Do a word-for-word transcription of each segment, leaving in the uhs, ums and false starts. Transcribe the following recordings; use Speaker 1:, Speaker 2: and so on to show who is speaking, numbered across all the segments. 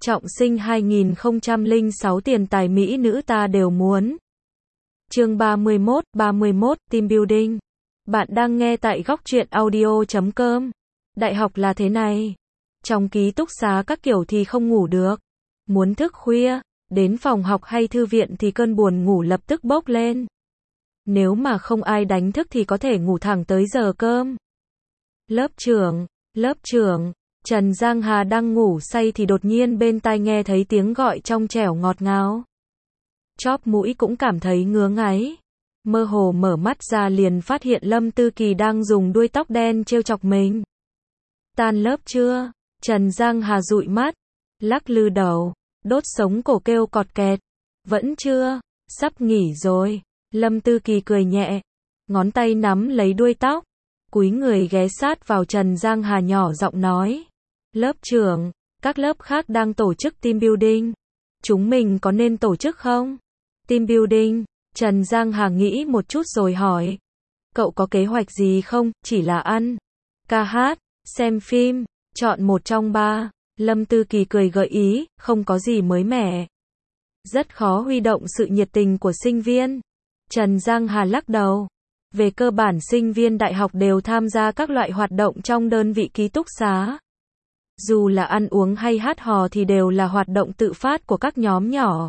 Speaker 1: Trọng sinh hai nghìn không trăm lẻ sáu tiền tài mỹ nữ ta đều muốn. Chương ba mươi mốt, ba mươi mốt, Team Building. Bạn đang nghe tại góc truyện audio chấm com. Đại học là thế này. Trong ký túc xá các kiểu thì không ngủ được. Muốn thức khuya, đến phòng học hay thư viện thì cơn buồn ngủ lập tức bốc lên. Nếu mà không ai đánh thức thì có thể ngủ thẳng tới giờ cơm. Lớp trưởng, lớp trưởng. Trần Giang Hà đang ngủ say thì đột nhiên bên tai nghe thấy tiếng gọi trong trẻo ngọt ngào. Chóp mũi cũng cảm thấy ngứa ngáy. Mơ hồ mở mắt ra liền phát hiện Lâm Tư Kỳ đang dùng đuôi tóc đen trêu chọc mình. Tan lớp chưa? Trần Giang Hà dụi mắt, lắc lư đầu, đốt sống cổ kêu cọt kẹt. Vẫn chưa, sắp nghỉ rồi. Lâm Tư Kỳ cười nhẹ, ngón tay nắm lấy đuôi tóc, cúi người ghé sát vào Trần Giang Hà nhỏ giọng nói. Lớp trưởng, các lớp khác đang tổ chức team building. Chúng mình có nên tổ chức không? Team building, Trần Giang Hà nghĩ một chút rồi hỏi. Cậu có kế hoạch gì không? Chỉ là ăn, ca hát, xem phim, chọn một trong ba. Lâm Tư Kỳ cười gợi ý, không có gì mới mẻ. Rất khó huy động sự nhiệt tình của sinh viên. Trần Giang Hà lắc đầu. Về cơ bản sinh viên đại học đều tham gia các loại hoạt động trong đơn vị ký túc xá. Dù là ăn uống hay hát hò thì đều là hoạt động tự phát của các nhóm nhỏ.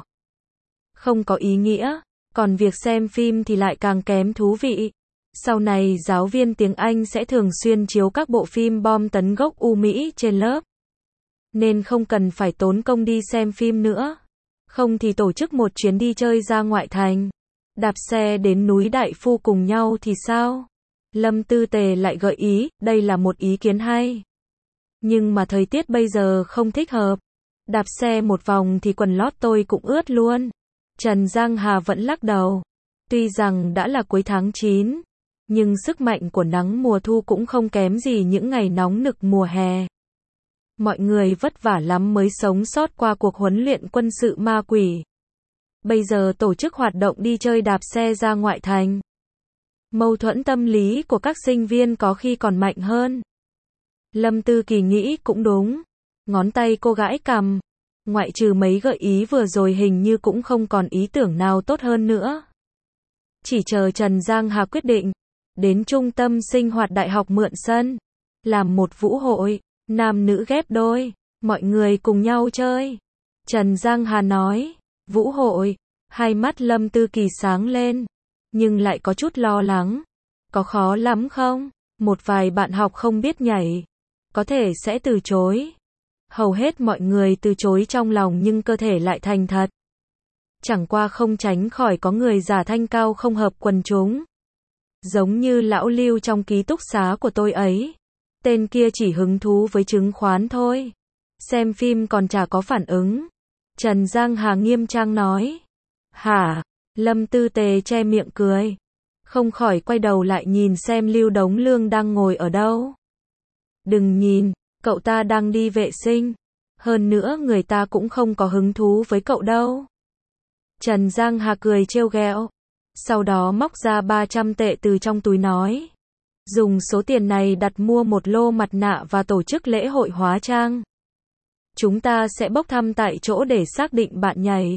Speaker 1: Không có ý nghĩa, còn việc xem phim thì lại càng kém thú vị. Sau này giáo viên tiếng Anh sẽ thường xuyên chiếu các bộ phim bom tấn gốc U Mỹ trên lớp. Nên không cần phải tốn công đi xem phim nữa. Không thì tổ chức một chuyến đi chơi ra ngoại thành. Đạp xe đến núi Đại Phu cùng nhau thì sao? Lâm Tư Tề lại gợi ý, đây là một ý kiến hay. Nhưng mà thời tiết bây giờ không thích hợp. Đạp xe một vòng thì quần lót tôi cũng ướt luôn. Trần Giang Hà vẫn lắc đầu. Tuy rằng đã là cuối tháng chín, nhưng sức mạnh của nắng mùa thu cũng không kém gì những ngày nóng nực mùa hè. Mọi người vất vả lắm mới sống sót qua cuộc huấn luyện quân sự ma quỷ. Bây giờ tổ chức hoạt động đi chơi đạp xe ra ngoại thành. Mâu thuẫn tâm lý của các sinh viên có khi còn mạnh hơn. Lâm Tư Kỳ nghĩ cũng đúng. Ngón tay cô gãi cằm. Ngoại trừ mấy gợi ý vừa rồi hình như cũng không còn ý tưởng nào tốt hơn nữa. Chỉ chờ Trần Giang Hà quyết định. Đến trung tâm sinh hoạt đại học mượn sân. Làm một vũ hội. Nam nữ ghép đôi. Mọi người cùng nhau chơi. Trần Giang Hà nói. Vũ hội. Hai mắt Lâm Tư Kỳ sáng lên. Nhưng lại có chút lo lắng. Có khó lắm không? Một vài bạn học không biết nhảy. Có thể sẽ từ chối. Hầu hết mọi người từ chối trong lòng nhưng cơ thể lại thành thật. Chẳng qua không tránh khỏi có người giả thanh cao không hợp quần chúng. Giống như lão Lưu trong ký túc xá của tôi ấy. Tên kia chỉ hứng thú với chứng khoán thôi. Xem phim còn chả có phản ứng. Trần Giang Hà nghiêm trang nói. Hả? Lâm Tư Tề che miệng cười. Không khỏi quay đầu lại nhìn xem Lưu Đống Lương đang ngồi ở đâu. Đừng nhìn, cậu ta đang đi vệ sinh. Hơn nữa người ta cũng không có hứng thú với cậu đâu. Trần Giang Hà cười trêu ghẹo. Sau đó móc ra ba trăm tệ từ trong túi nói. Dùng số tiền này đặt mua một lô mặt nạ và tổ chức lễ hội hóa trang. Chúng ta sẽ bốc thăm tại chỗ để xác định bạn nhảy.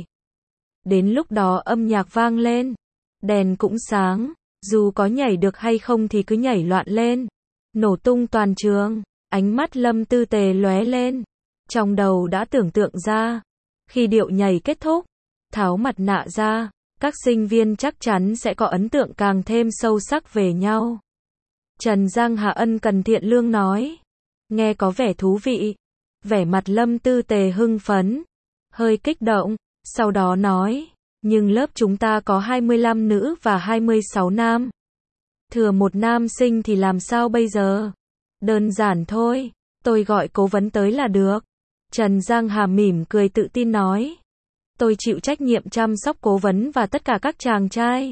Speaker 1: Đến lúc đó âm nhạc vang lên. Đèn cũng sáng. Dù có nhảy được hay không thì cứ nhảy loạn lên. Nổ tung toàn trường. Ánh mắt Lâm Tư Tề lóe lên. Trong đầu đã tưởng tượng ra. Khi điệu nhảy kết thúc, tháo mặt nạ ra, các sinh viên chắc chắn sẽ có ấn tượng càng thêm sâu sắc về nhau. Trần Giang Hà ân cần thiện lương nói. Nghe có vẻ thú vị. Vẻ mặt Lâm Tư Tề hưng phấn. Hơi kích động. Sau đó nói. Nhưng lớp chúng ta có hai mươi lăm nữ và hai mươi sáu nam. Thừa một nam sinh thì làm sao bây giờ? Đơn giản thôi. Tôi gọi cố vấn tới là được. Trần Giang Hà mỉm cười tự tin nói. Tôi chịu trách nhiệm chăm sóc cố vấn và tất cả các chàng trai.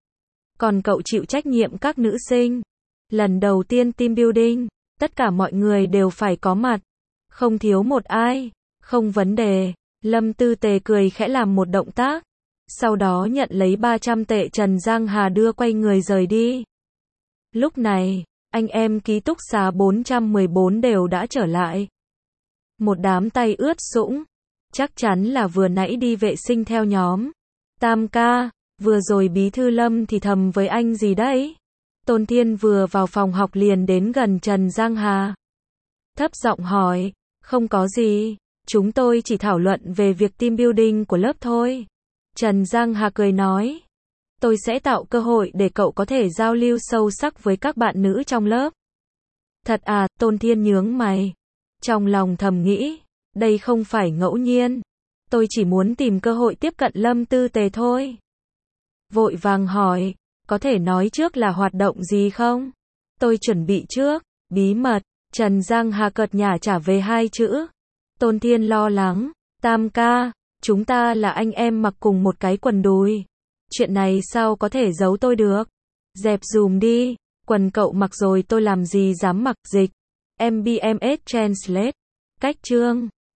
Speaker 1: Còn cậu chịu trách nhiệm các nữ sinh. Lần đầu tiên team building, tất cả mọi người đều phải có mặt. Không thiếu một ai. Không vấn đề. Lâm Tư Tề cười khẽ làm một động tác. Sau đó nhận lấy ba trăm tệ Trần Giang Hà đưa quay người rời đi. Lúc này, anh em ký túc xá bốn trăm mười bốn đều đã trở lại. Một đám tay ướt sũng. Chắc chắn là vừa nãy đi vệ sinh theo nhóm. Tam ca, vừa rồi bí thư Lâm thì thầm với anh gì đấy? Tôn Thiên vừa vào phòng học liền đến gần Trần Giang Hà. Thấp giọng hỏi, không có gì, chúng tôi chỉ thảo luận về việc team building của lớp thôi. Trần Giang Hà cười nói, tôi sẽ tạo cơ hội để cậu có thể giao lưu sâu sắc với các bạn nữ trong lớp. Thật à, Tôn Thiên nhướng mày. Trong lòng thầm nghĩ, đây không phải ngẫu nhiên. Tôi chỉ muốn tìm cơ hội tiếp cận Lâm Tư Tề thôi. Vội vàng hỏi, có thể nói trước là hoạt động gì không? Tôi chuẩn bị trước, bí mật. Trần Giang Hà cợt nhả trả về hai chữ. Tôn Thiên lo lắng, Tam ca, chúng ta là anh em mặc cùng một cái quần đùi. Chuyện này sao có thể giấu tôi được? Dẹp dùm đi, quần cậu mặc rồi tôi làm gì dám mặc. Dịch. em bê em ét Translate. Cách chương.